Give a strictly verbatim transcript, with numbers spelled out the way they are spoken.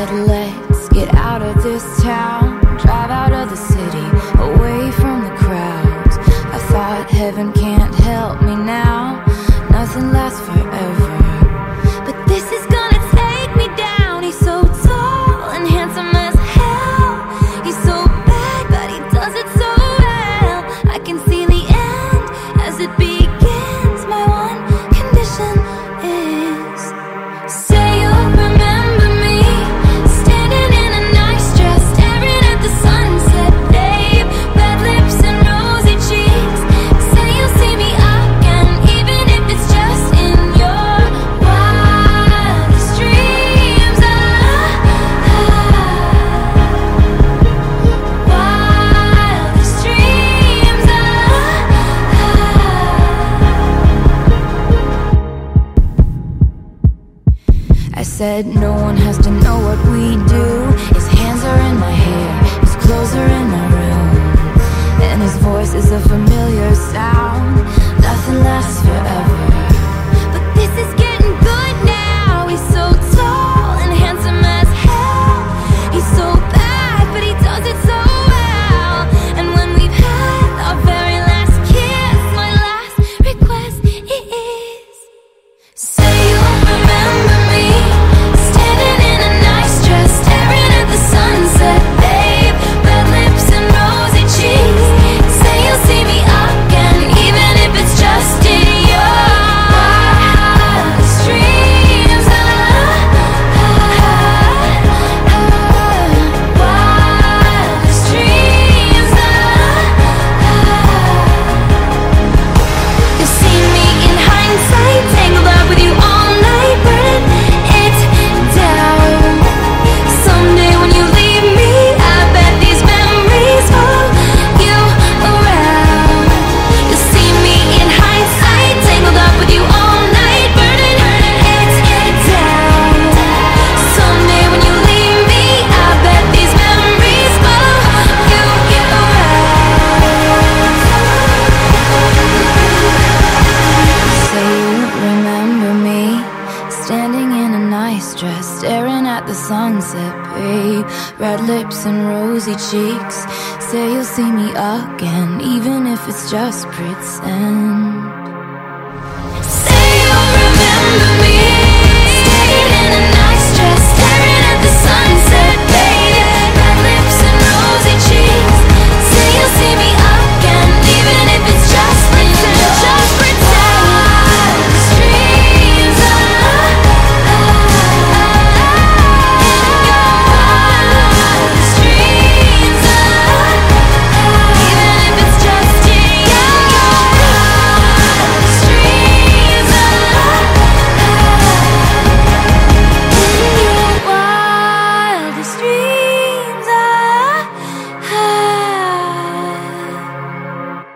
said, let's get out of this town, drive out of the city, away from the crowds. I thought heaven can't help me now, nothing lasts forever. But this is gonna take me down. He's so tall and handsome as hell. He's so bad, but he does it so well. I can see the end as it begins. My one condition is, say you'll remember me, standing in a nice dress, staring at the sunset, babe. Red lips and rosy cheeks. Say you'll see me again, even if it's just in your wildest dreams. Ah, ah, wildest dreams. Ah, ah. I said no one has to know what we do. His hands are in my hair, his clothes are in my room, and his voice is a familiar sound. Nothing lasts forever, but this is getting good now. He's so tall and handsome as hell. He's so bad, but he does it so well. And when we've had our very last kiss, my last request is, say you'll remember me, standing in a nice dress, staring at the sunset, babe. Red lips and rosy cheeks. Say you'll see me again, even if it's just in your wildest dreams. Ah, ah, ah, wildest dreams. Ah, ah. You'll see me in hindsight, tangled up with you all night, burning it down. Someday when you leave me, I bet these memories follow you around. You'll see me in hindsight, tangled up with you all night, burning it down. Someday when you leave me, I bet these memories follow you around. Say you remember me, standing in a nice dress, staring at the sunset, babe. Red lips and rosy cheeks. Say you'll see me again, even if it's just pretend.